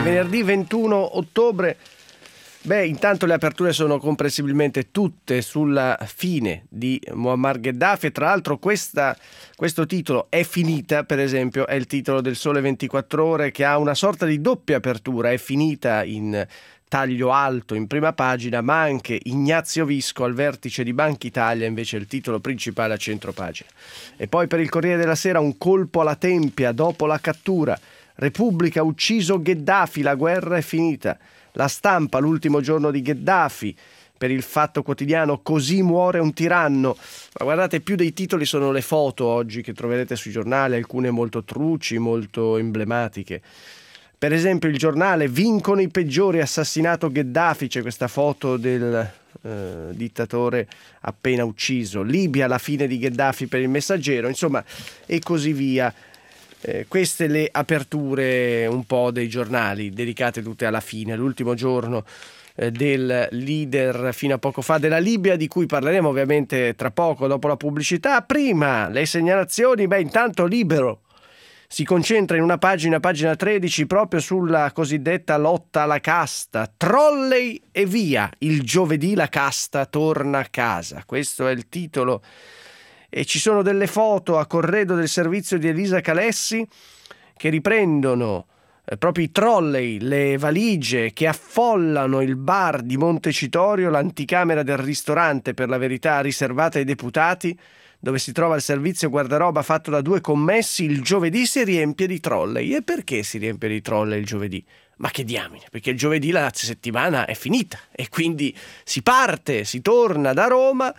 venerdì 21 ottobre. Intanto le aperture sono comprensibilmente tutte sulla fine di Muammar Gheddafi, e tra l'altro questo titolo È finita, per esempio, è il titolo del Sole 24 Ore, che ha una sorta di doppia apertura. È finita in taglio alto in prima pagina, ma anche Ignazio Visco al vertice di Banca Italia, invece il titolo principale a centropagina. E poi per il Corriere della Sera un colpo alla tempia dopo la cattura. Repubblica, ucciso Gheddafi, la guerra è finita. La Stampa, l'ultimo giorno di Gheddafi. Per il Fatto Quotidiano, così muore un tiranno. Ma guardate, più dei titoli sono le foto oggi che troverete sui giornali, alcune molto truci, molto emblematiche. Per esempio il Giornale, vincono i peggiori, assassinato Gheddafi, c'è questa foto del dittatore appena ucciso. Libia, la fine di Gheddafi per il Messaggero, insomma, e così via. Queste le aperture un po' dei giornali, dedicate tutte alla fine, l'ultimo giorno del leader fino a poco fa della Libia, di cui parleremo ovviamente tra poco dopo la pubblicità. Prima le segnalazioni. Intanto Libero si concentra in una pagina 13, proprio sulla cosiddetta lotta alla casta. Trolley e via, il giovedì la casta torna a casa. Questo è il titolo. E ci sono delle foto a corredo del servizio di Elisa Calessi che riprendono proprio i trolley, le valigie che affollano il bar di Montecitorio, l'anticamera del ristorante, per la verità riservata ai deputati, dove si trova il servizio guardaroba fatto da 2 commessi. Il giovedì si riempie di trolley. E perché si riempie di trolley il giovedì? Ma che diamine, perché il giovedì la settimana è finita e quindi si parte, si torna da Roma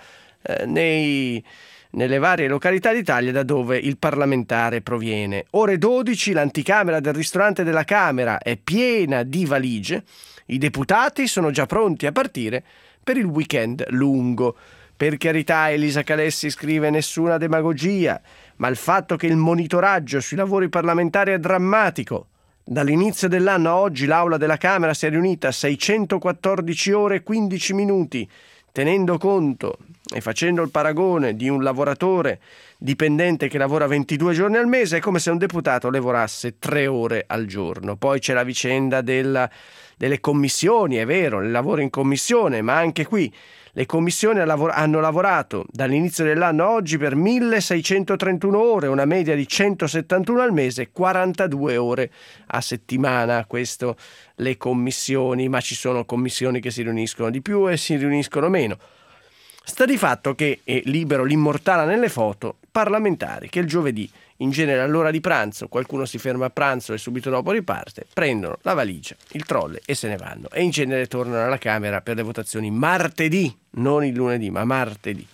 nelle varie località d'Italia da dove il parlamentare proviene. Ore 12, l'anticamera del ristorante della Camera è piena di valigie. I deputati sono già pronti a partire per il weekend lungo. Per carità, Elisa Calessi scrive, nessuna demagogia, ma il fatto che il monitoraggio sui lavori parlamentari è drammatico. Dall'inizio dell'anno a oggi l'Aula della Camera si è riunita 614 ore e 15 minuti, tenendo conto e facendo il paragone di un lavoratore dipendente che lavora 22 giorni al mese, è come se un deputato lavorasse 3 ore al giorno. Poi c'è la vicenda delle commissioni, è vero, il lavoro in commissione, ma anche qui le commissioni hanno lavorato dall'inizio dell'anno a oggi per 1631 ore, una media di 171 al mese, 42 ore a settimana. Questo le commissioni, ma ci sono commissioni che si riuniscono di più e si riuniscono meno. Sta di fatto che Libero l'immortala nelle foto, parlamentari che il giovedì, in genere all'ora di pranzo, qualcuno si ferma a pranzo e subito dopo riparte, prendono la valigia, il trolley e se ne vanno, e in genere tornano alla Camera per le votazioni martedì, non il lunedì ma martedì.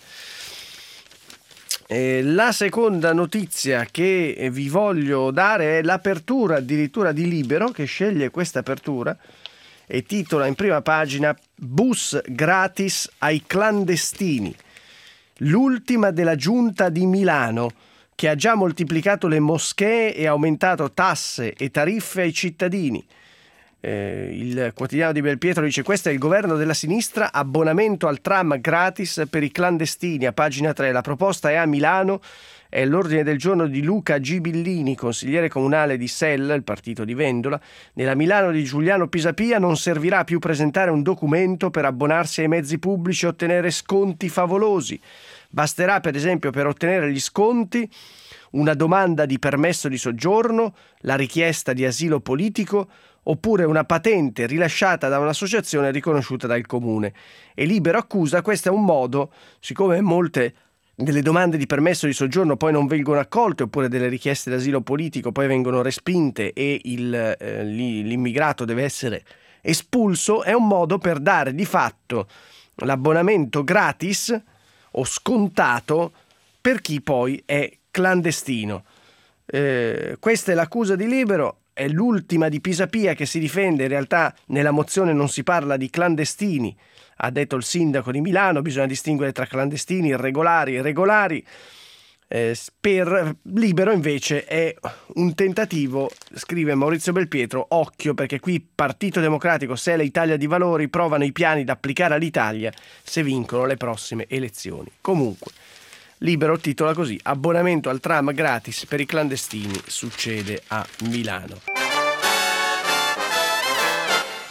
La seconda notizia che vi voglio dare è l'apertura addirittura di Libero, che sceglie questa apertura e titola in prima pagina: bus gratis ai clandestini. L'ultima della giunta di Milano, che ha già moltiplicato le moschee e aumentato tasse e tariffe ai cittadini. Il quotidiano di Belpietro dice: questo è il governo della sinistra, abbonamento al tram gratis per i clandestini. A pagina 3 la proposta è a Milano, è l'ordine del giorno di Luca Gibillini, consigliere comunale di Sella, il partito di Vendola. Nella Milano di Giuliano Pisapia non servirà più presentare un documento per abbonarsi ai mezzi pubblici e ottenere sconti favolosi. Basterà, per esempio, per ottenere gli sconti, una domanda di permesso di soggiorno, la richiesta di asilo politico oppure una patente rilasciata da un'associazione riconosciuta dal comune. E Libero accusa questo è un modo, siccome molte delle domande di permesso di soggiorno poi non vengono accolte, oppure delle richieste d'asilo politico poi vengono respinte e l'immigrato deve essere espulso, è un modo per dare di fatto l'abbonamento gratis o scontato per chi poi è clandestino. Questa è l'accusa di Libero, è l'ultima di Pisapia che si difende. In realtà nella mozione non si parla di clandestini, ha detto il sindaco di Milano, bisogna distinguere tra clandestini, irregolari e regolari. Per Libero invece è un tentativo, scrive Maurizio Belpietro, occhio perché qui Partito Democratico, SEL e Italia di Valori provano i piani da applicare all'Italia se vincono le prossime elezioni. Comunque Libero titola così: abbonamento al tram gratis per i clandestini, succede a Milano.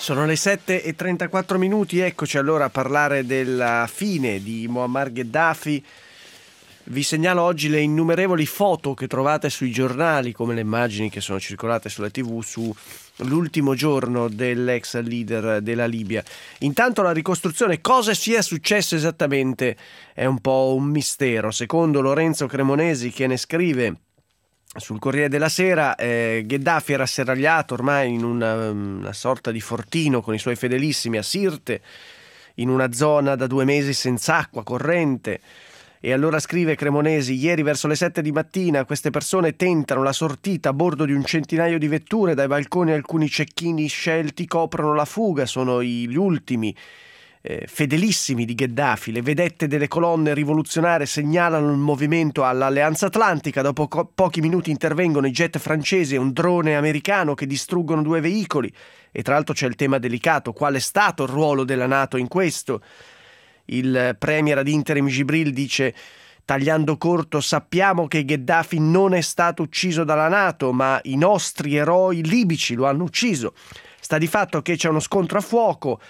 Sono le 7:34, eccoci allora a parlare della fine di Muammar Gheddafi. Vi segnalo oggi le innumerevoli foto che trovate sui giornali, come le immagini che sono circolate sulla TV sull'ultimo giorno dell'ex leader della Libia. Intanto la ricostruzione, cosa sia successo esattamente, è un po' un mistero. Secondo Lorenzo Cremonesi, che ne scrive sul Corriere della Sera, Gheddafi era serragliato ormai in una sorta di fortino con i suoi fedelissimi a Sirte, in una zona da 2 mesi senza acqua corrente. E allora scrive Cremonesi: ieri verso le 7 di mattina queste persone tentano la sortita a bordo di un centinaio di vetture, dai balconi alcuni cecchini scelti coprono la fuga, sono gli ultimi fedelissimi di Gheddafi. Le vedette delle colonne rivoluzionarie segnalano il movimento all'Alleanza Atlantica. Dopo pochi minuti intervengono i jet francesi e un drone americano che distruggono 2 veicoli. E tra l'altro c'è il tema delicato: qual è stato il ruolo della NATO in questo? Il premier ad interim Gibril dice, tagliando corto: sappiamo che Gheddafi non è stato ucciso dalla NATO, ma i nostri eroi libici lo hanno ucciso. Sta di fatto che c'è uno scontro a fuoco,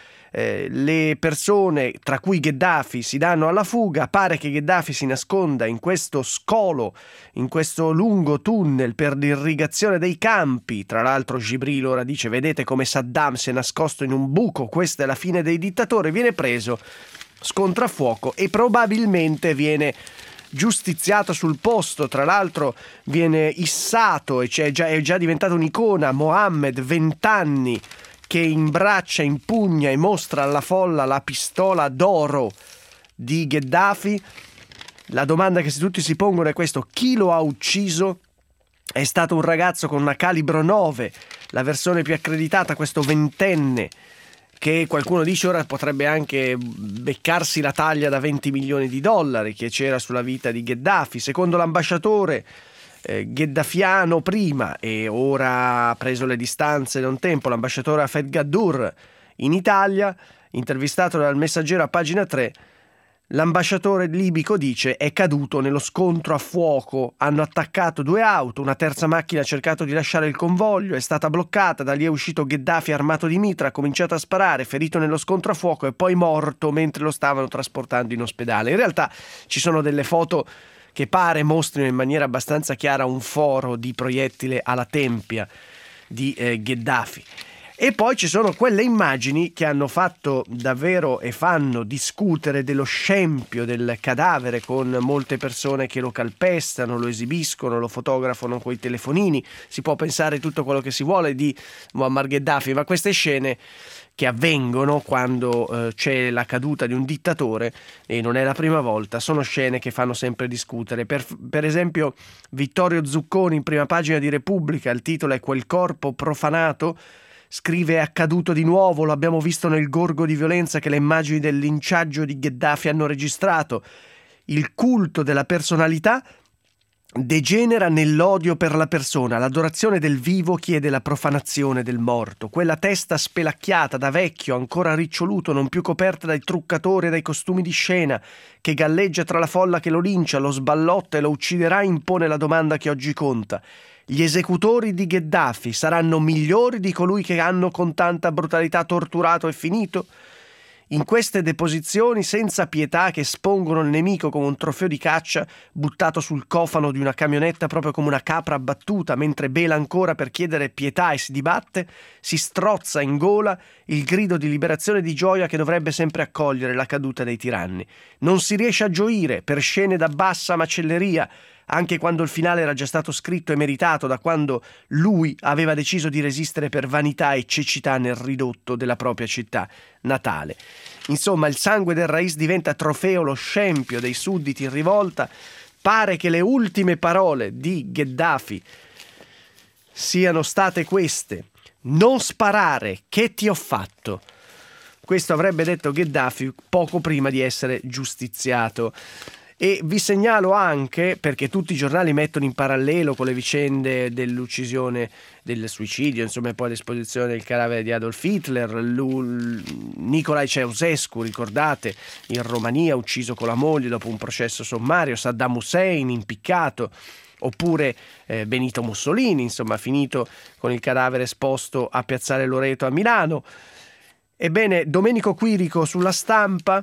le persone, tra cui Gheddafi, si danno alla fuga. Pare che Gheddafi si nasconda in questo scolo, in questo lungo tunnel per l'irrigazione dei campi. Tra l'altro Gibril ora dice: vedete come Saddam si è nascosto in un buco, questa è la fine dei dittatori. Viene preso, scontro a fuoco e probabilmente viene giustiziato sul posto. Tra l'altro viene issato e è già diventato un'icona Mohammed, 20 anni, che imbraccia, impugna e mostra alla folla la pistola d'oro di Gheddafi. La domanda che tutti si pongono è questo: chi lo ha ucciso? È stato un ragazzo con una calibro 9, la versione più accreditata, questo 20enne, che qualcuno dice ora potrebbe anche beccarsi la taglia da 20 milioni di dollari che c'era sulla vita di Gheddafi. Secondo l'ambasciatore gheddafiano prima e ora ha preso le distanze da un tempo, l'ambasciatore Hafez Gaddour in Italia, intervistato dal Messaggero a pagina 3, l'ambasciatore libico dice: è caduto nello scontro a fuoco, hanno attaccato 2 auto, una terza macchina ha cercato di lasciare il convoglio, è stata bloccata, da lì è uscito Gheddafi armato di mitra, ha cominciato a sparare, ferito nello scontro a fuoco e poi morto mentre lo stavano trasportando in ospedale. In realtà ci sono delle foto che pare mostrino in maniera abbastanza chiara un foro di proiettile alla tempia di Gheddafi. E poi ci sono quelle immagini che hanno fatto davvero e fanno discutere dello scempio del cadavere, con molte persone che lo calpestano, lo esibiscono, lo fotografano coi telefonini. Si può pensare tutto quello che si vuole di Muammar Gheddafi, ma queste scene che avvengono quando c'è la caduta di un dittatore, e non è la prima volta, sono scene che fanno sempre discutere. Per esempio Vittorio Zucconi in prima pagina di Repubblica, il titolo è "Quel corpo profanato", scrive: è accaduto di nuovo, lo abbiamo visto nel gorgo di violenza che le immagini del linciaggio di Gheddafi hanno registrato. Il culto della personalità degenera nell'odio per la persona, l'adorazione del vivo chiede la profanazione del morto. Quella testa spelacchiata da vecchio, ancora riccioluto, non più coperta dai truccatori e dai costumi di scena, che galleggia tra la folla che lo lincia, lo sballotta e lo ucciderà, impone la domanda che oggi conta: gli esecutori di Gheddafi saranno migliori di colui che hanno con tanta brutalità torturato e finito? In queste deposizioni senza pietà che espongono il nemico come un trofeo di caccia buttato sul cofano di una camionetta proprio come una capra abbattuta, mentre bela ancora per chiedere pietà e si dibatte, si strozza in gola il grido di liberazione e di gioia che dovrebbe sempre accogliere la caduta dei tiranni. Non si riesce a gioire per scene da bassa macelleria, anche quando il finale era già stato scritto e meritato, da quando lui aveva deciso di resistere per vanità e cecità nel ridotto della propria città natale. Insomma, il sangue del Rais diventa trofeo, lo scempio dei sudditi in rivolta. Pare che le ultime parole di Gheddafi siano state queste: non sparare, che ti ho fatto? Questo avrebbe detto Gheddafi poco prima di essere giustiziato. E vi segnalo anche, perché tutti i giornali mettono in parallelo con le vicende dell'uccisione, del suicidio, insomma, e poi l'esposizione del cadavere di Adolf Hitler, Nicolae Ceausescu, ricordate, in Romania, ucciso con la moglie dopo un processo sommario, Saddam Hussein impiccato, oppure Benito Mussolini, insomma, finito con il cadavere esposto a Piazzale Loreto a Milano. Ebbene, Domenico Quirico sulla Stampa,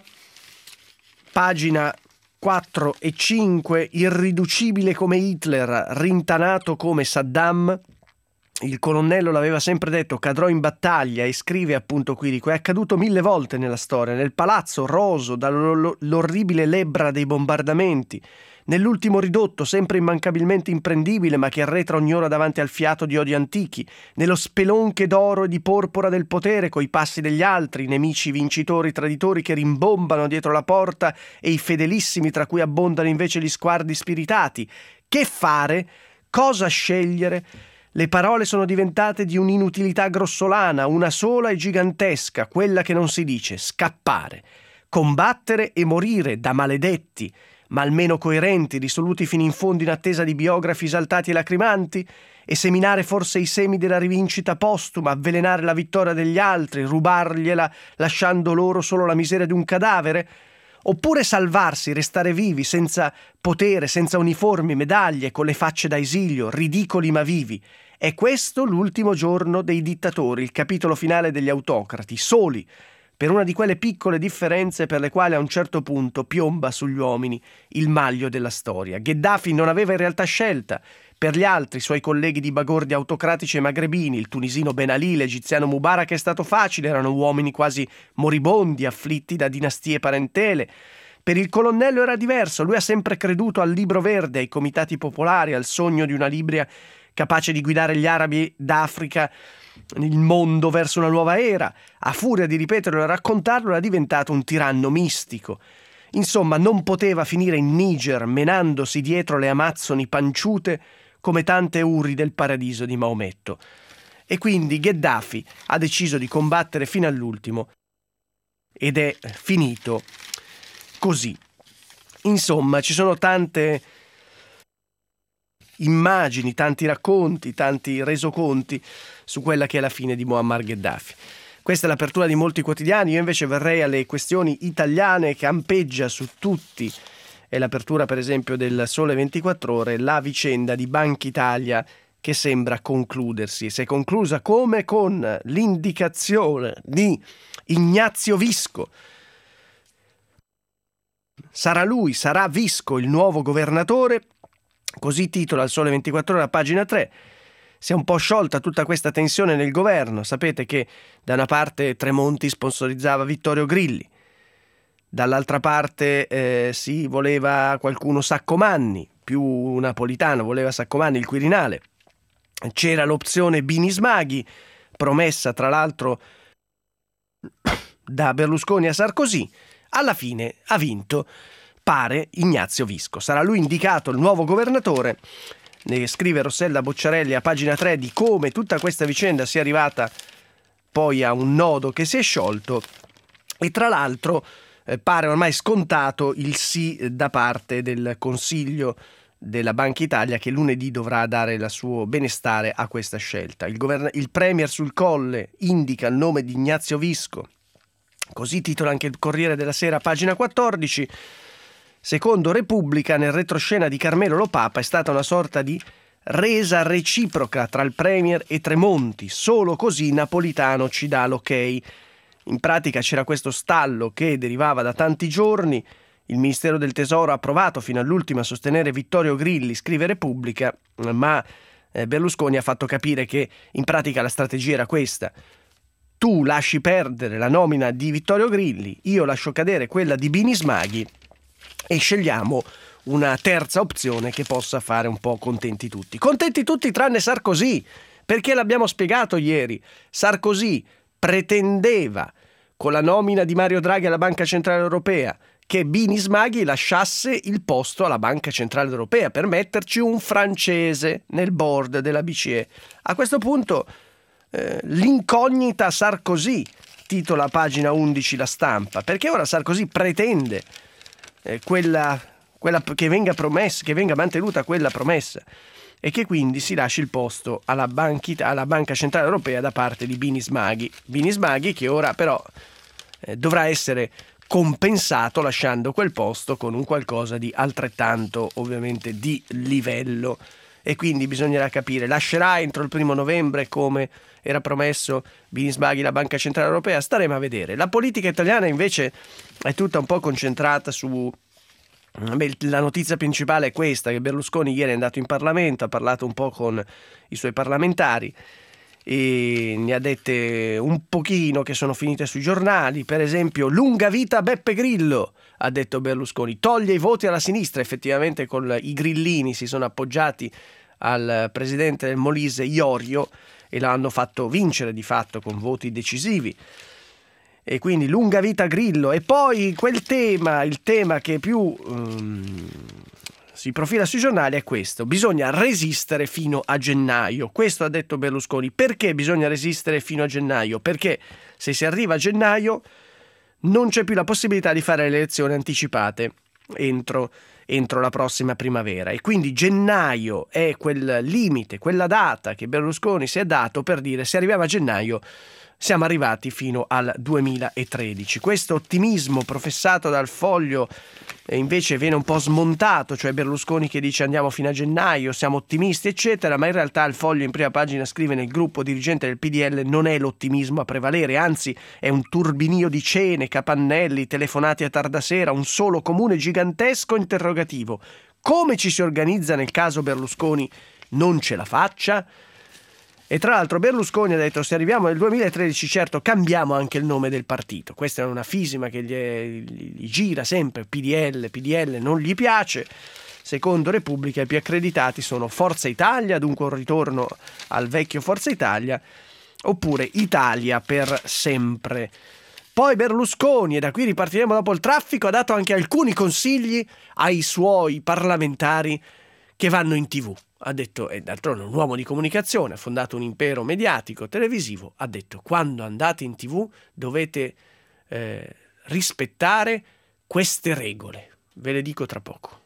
pagina 4 e 5, irriducibile come Hitler, rintanato come Saddam. Il colonnello l'aveva sempre detto, cadrò in battaglia, e scrive appunto Quirico, è accaduto 1000 volte nella storia, nel palazzo roso dall'orribile lebbra dei bombardamenti, nell'ultimo ridotto sempre immancabilmente imprendibile ma che arretra ogni ora davanti al fiato di odi antichi, nello spelonche d'oro e di porpora del potere coi passi degli altri, nemici vincitori traditori che rimbombano dietro la porta e i fedelissimi tra cui abbondano invece gli sguardi spiritati. Che fare? Cosa scegliere? Le parole sono diventate di un'inutilità grossolana, una sola e gigantesca, quella che non si dice: scappare, combattere e morire da maledetti, ma almeno coerenti, risoluti fino in fondo in attesa di biografi esaltati e lacrimanti, e seminare forse i semi della rivincita postuma, avvelenare la vittoria degli altri, rubargliela lasciando loro solo la miseria di un cadavere? Oppure salvarsi, restare vivi, senza potere, senza uniformi, medaglie, con le facce da esilio, ridicoli ma vivi? È questo l'ultimo giorno dei dittatori, il capitolo finale degli autocrati, soli, per una di quelle piccole differenze per le quali a un certo punto piomba sugli uomini il maglio della storia. Gheddafi non aveva in realtà scelta. Per gli altri, suoi colleghi di bagordi autocratici e magrebini, il tunisino Ben Ali, l'egiziano Mubarak, è stato facile, erano uomini quasi moribondi, afflitti da dinastie parentele. Per il colonnello era diverso, lui ha sempre creduto al libro verde, ai comitati popolari, al sogno di una Libia capace di guidare gli arabi d'Africa, il mondo verso una nuova era. A furia di ripeterlo e raccontarlo era diventato un tiranno mistico. Insomma, non poteva finire in Niger menandosi dietro le amazzoni panciute come tante urri del paradiso di Maometto. E quindi Gheddafi ha deciso di combattere fino all'ultimo ed è finito così. Insomma, ci sono tante immagini, tanti racconti, tanti resoconti su quella che è la fine di Muammar Gheddafi. Questa è l'apertura di molti quotidiani, io invece verrei alle questioni italiane, che campeggia su tutti. È l'apertura per esempio del Sole 24 Ore, la vicenda di Banca Italia che sembra concludersi. Si è conclusa come? Con l'indicazione di Ignazio Visco. Sarà lui, sarà Visco il nuovo governatore. Così titola il Sole 24 Ore a pagina 3. Si è un po' sciolta tutta questa tensione nel governo. Sapete che da una parte Tremonti sponsorizzava Vittorio Grilli, dall'altra parte si voleva qualcuno Saccomanni, più napolitano, voleva Saccomanni il Quirinale. C'era l'opzione Bini-Smaghi, promessa tra l'altro da Berlusconi a Sarkozy. Alla fine ha vinto, pare, Ignazio Visco. Sarà lui indicato il nuovo governatore. Ne scrive Rossella Bocciarelli a pagina 3 di come tutta questa vicenda sia arrivata poi a un nodo che si è sciolto, e tra l'altro pare ormai scontato il sì da parte del Consiglio della Banca Italia, che lunedì dovrà dare il suo benestare a questa scelta. Il Premier sul Colle indica il nome di Ignazio Visco. Così titola anche il Corriere della Sera, pagina 14. Secondo Repubblica, nel retroscena di Carmelo Lo Papa è stata una sorta di resa reciproca tra il Premier e Tremonti. Solo così Napolitano ci dà l'ok. In pratica c'era questo stallo che derivava da tanti giorni. Il Ministero del Tesoro ha provato fino all'ultimo a sostenere Vittorio Grilli, scrive Repubblica, ma Berlusconi ha fatto capire che in pratica la strategia era questa: tu lasci perdere la nomina di Vittorio Grilli, io lascio cadere quella di Bini-Smaghi e scegliamo una terza opzione che possa fare un po' contenti tutti. Contenti tutti tranne Sarkozy, perché l'abbiamo spiegato ieri. Sarkozy pretendeva, con la nomina di Mario Draghi alla Banca Centrale Europea, che Bini-Smaghi lasciasse il posto alla Banca Centrale Europea per metterci un francese nel board della BCE. A questo punto l'incognita Sarkozy, titola a pagina 11 La Stampa, perché ora Sarkozy pretende quella che venga promessa, che venga mantenuta quella promessa, e che quindi si lasci il posto alla Banca Centrale Europea da parte di Bini-Smaghi, che ora però dovrà essere compensato lasciando quel posto con un qualcosa di altrettanto ovviamente di livello e quindi bisognerà capire, lascerà entro il 1° novembre come era promesso Binisbaghi la Banca Centrale Europea? Staremo a vedere. La politica italiana invece è tutta un po' concentrata su... la notizia principale è questa, che Berlusconi ieri è andato in Parlamento, ha parlato un po' con i suoi parlamentari e ne ha dette un pochino che sono finite sui giornali. Per esempio, lunga vita Beppe Grillo, ha detto Berlusconi, toglie i voti alla sinistra. Effettivamente con i grillini si sono appoggiati al presidente del Molise Iorio e l'hanno fatto vincere di fatto con voti decisivi. E quindi lunga vita Grillo. E poi il tema che più si profila sui giornali è questo: bisogna resistere fino a gennaio. Questo ha detto Berlusconi. Perché bisogna resistere fino a gennaio? Perché se si arriva a gennaio non c'è più la possibilità di fare le elezioni anticipate entro la prossima primavera, e quindi gennaio è quel limite, quella data che Berlusconi si è dato per dire: se arriviamo a gennaio siamo arrivati fino al 2013. Questo ottimismo professato dal Foglio invece viene un po' smontato, cioè Berlusconi che dice andiamo fino a gennaio, siamo ottimisti eccetera, ma in realtà il Foglio in prima pagina scrive: nel gruppo dirigente del PDL non è l'ottimismo a prevalere, anzi è un turbinio di cene, capannelli, telefonati a tarda sera, un solo comune gigantesco interrogativo: come ci si organizza nel caso Berlusconi non ce la faccia? E tra l'altro Berlusconi ha detto: se arriviamo nel 2013 certo cambiamo anche il nome del partito. Questa è una fisima che gli gira sempre, PDL non gli piace. Secondo Repubblica i più accreditati sono Forza Italia, dunque un ritorno al vecchio Forza Italia, oppure Italia per sempre. Poi Berlusconi, e da qui ripartiremo dopo il traffico, ha dato anche alcuni consigli ai suoi parlamentari che vanno in TV. Ha detto, e d'altronde un uomo di comunicazione, ha fondato un impero mediatico televisivo, ha detto: quando andate in TV dovete rispettare queste regole. Ve le dico tra poco.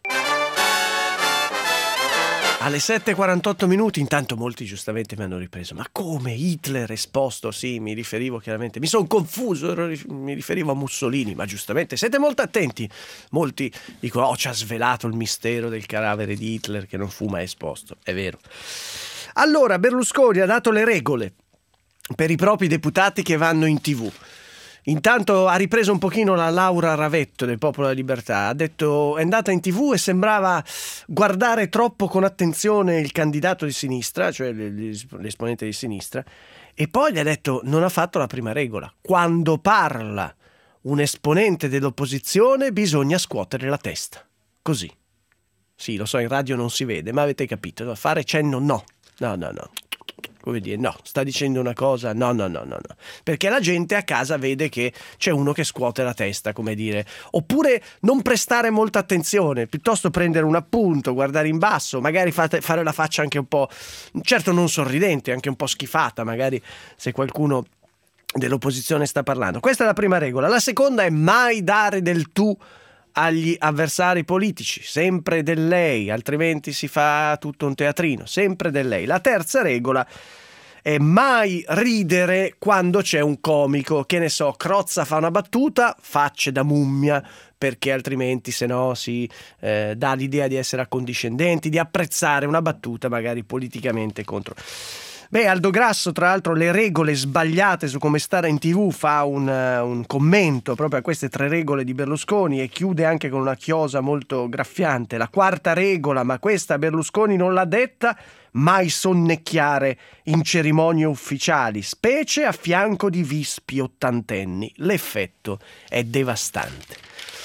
Alle 7:48 minuti, intanto molti giustamente mi hanno ripreso: ma come Hitler esposto? Sì, mi riferivo chiaramente, mi sono confuso, mi riferivo a Mussolini, ma giustamente siete molto attenti. Molti dicono: oh, ci ha svelato il mistero del cadavere di Hitler che non fu mai esposto. È vero. Allora, Berlusconi ha dato le regole per i propri deputati che vanno in TV. Intanto ha ripreso un pochino la Laura Ravetto del Popolo della Libertà, ha detto: è andata in TV e sembrava guardare troppo con attenzione il candidato di sinistra, cioè l'esponente di sinistra, e poi gli ha detto: non ha fatto la prima regola, quando parla un esponente dell'opposizione bisogna scuotere la testa, così. Sì, lo so, in radio non si vede, ma avete capito, fare cenno no. Come dire, no, sta dicendo una cosa, no, perché la gente a casa vede che c'è uno che scuote la testa, come dire, oppure non prestare molta attenzione, piuttosto prendere un appunto, guardare in basso, magari fare la faccia anche un po', certo non sorridente, anche un po' schifata, magari se qualcuno dell'opposizione sta parlando. Questa è la prima regola. La seconda è mai dare del tu agli avversari politici, sempre del lei, altrimenti si fa tutto un teatrino, sempre del lei. La terza regola è mai ridere quando c'è un comico, che ne so, Crozza fa una battuta, facce da mummia, perché altrimenti se no si dà l'idea di essere accondiscendenti, di apprezzare una battuta magari politicamente contro. Beh, Aldo Grasso, tra l'altro, le regole sbagliate su come stare in TV, fa un commento proprio a queste 3 regole di Berlusconi e chiude anche con una chiosa molto graffiante. La quarta regola, ma questa Berlusconi non l'ha detta: mai sonnecchiare in cerimonie ufficiali, specie a fianco di vispi ottantenni. L'effetto è devastante.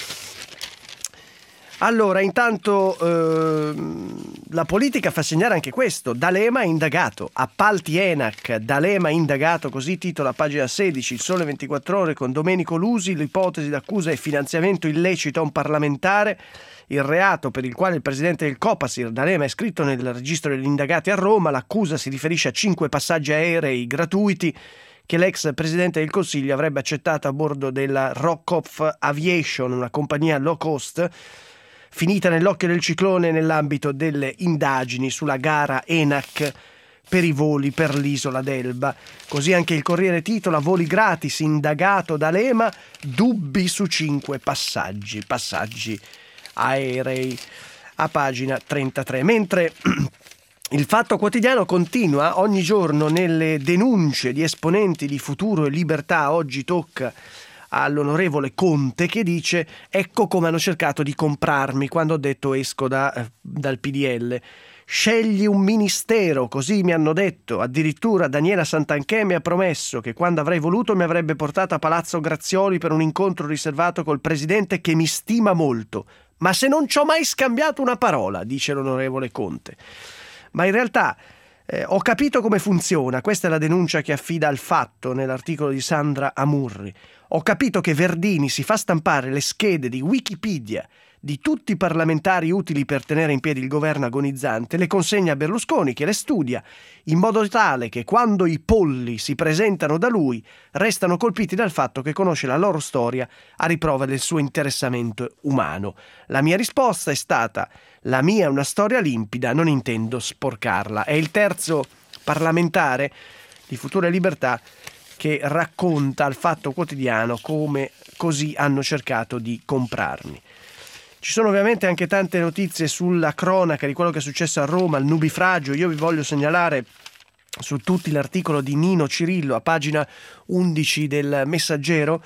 Allora, intanto la politica fa segnare anche questo. D'Alema indagato, appalti ENAC, D'Alema indagato, così titola pagina 16, Il Sole 24 Ore con Domenico Lusi, l'ipotesi d'accusa è finanziamento illecito a un parlamentare. Il reato per il quale il presidente del Copasir, D'Alema, è iscritto nel registro degli indagati a Roma. L'accusa si riferisce a 5 passaggi aerei gratuiti che l'ex presidente del Consiglio avrebbe accettato a bordo della Rockoff Aviation, una compagnia low cost, finita nell'occhio del ciclone nell'ambito delle indagini sulla gara ENAC per i voli per l'isola d'Elba. Così anche il Corriere titola: voli gratis, indagato D'Alema, dubbi su 5 passaggi aerei, a pagina 33. Mentre Il Fatto Quotidiano continua ogni giorno nelle denunce di esponenti di Futuro e Libertà. Oggi tocca all'onorevole Conte, che dice: ecco come hanno cercato di comprarmi quando ho detto esco dal PDL. Scegli un ministero, così mi hanno detto. Addirittura Daniela Santanchè mi ha promesso che quando avrei voluto mi avrebbe portato a Palazzo Grazioli per un incontro riservato col presidente, che mi stima molto. Ma se non ci ho mai scambiato una parola, dice l'onorevole Conte. Ma in realtà ho capito come funziona. Questa è la denuncia che affida al Fatto nell'articolo di Sandra Amurri. Ho capito che Verdini si fa stampare le schede di Wikipedia di tutti i parlamentari utili per tenere in piedi il governo agonizzante, le consegna a Berlusconi, che le studia, in modo tale che quando i polli si presentano da lui restano colpiti dal fatto che conosce la loro storia a riprova del suo interessamento umano. La mia risposta è stata: la mia è una storia limpida, non intendo sporcarla. È il terzo parlamentare di Futuro e Libertà che racconta al Fatto Quotidiano come così hanno cercato di comprarmi. Ci sono ovviamente anche tante notizie sulla cronaca di quello che è successo a Roma, al nubifragio. Io vi voglio segnalare su tutti l'articolo di Nino Cirillo a pagina 11 del Messaggero.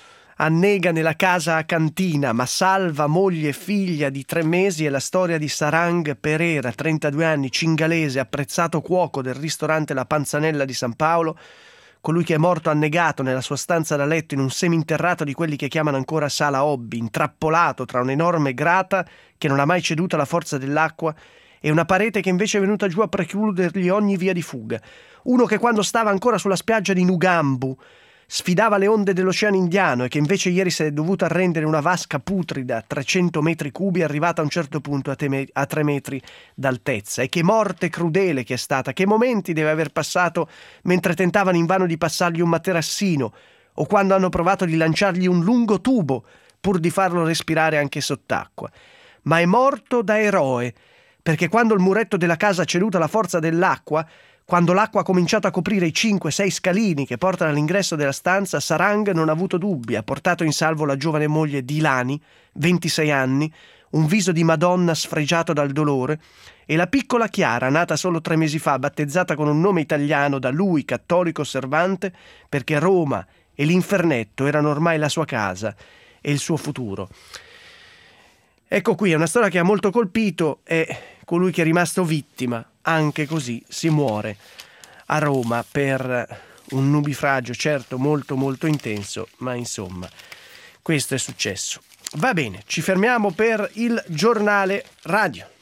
Annega nella casa a Cantina, ma salva moglie e figlia di 3 mesi. È la storia di Sarang Pereira, 32 anni, cingalese, apprezzato cuoco del ristorante La Panzanella di San Paolo. Colui che è morto annegato nella sua stanza da letto in un seminterrato di quelli che chiamano ancora sala hobby, intrappolato tra un'enorme grata che non ha mai ceduto alla forza dell'acqua e una parete che invece è venuta giù a precludergli ogni via di fuga. Uno che quando stava ancora sulla spiaggia di Nugambu sfidava le onde dell'Oceano Indiano e che invece ieri si è dovuto arrendere una vasca putrida a 300 metri cubi, arrivata a un certo punto a 3 metri d'altezza. E che morte crudele che è stata, che momenti deve aver passato mentre tentavano invano di passargli un materassino o quando hanno provato di lanciargli un lungo tubo pur di farlo respirare anche sott'acqua. Ma è morto da eroe, perché quando il muretto della casa ha ceduto alla forza dell'acqua, quando l'acqua ha cominciato a coprire i 5-6 scalini che portano all'ingresso della stanza, Sarang non ha avuto dubbi, ha portato in salvo la giovane moglie Dilani, 26 anni, un viso di Madonna sfregiato dal dolore, e la piccola Chiara, nata solo 3 mesi fa, battezzata con un nome italiano da lui, cattolico osservante, perché Roma e l'Infernetto erano ormai la sua casa e il suo futuro. Ecco qui, è una storia che ha molto colpito, è colui che è rimasto vittima. Anche così si muore a Roma per un nubifragio, certo molto molto intenso, ma insomma questo è successo. Va bene, ci fermiamo per il giornale radio.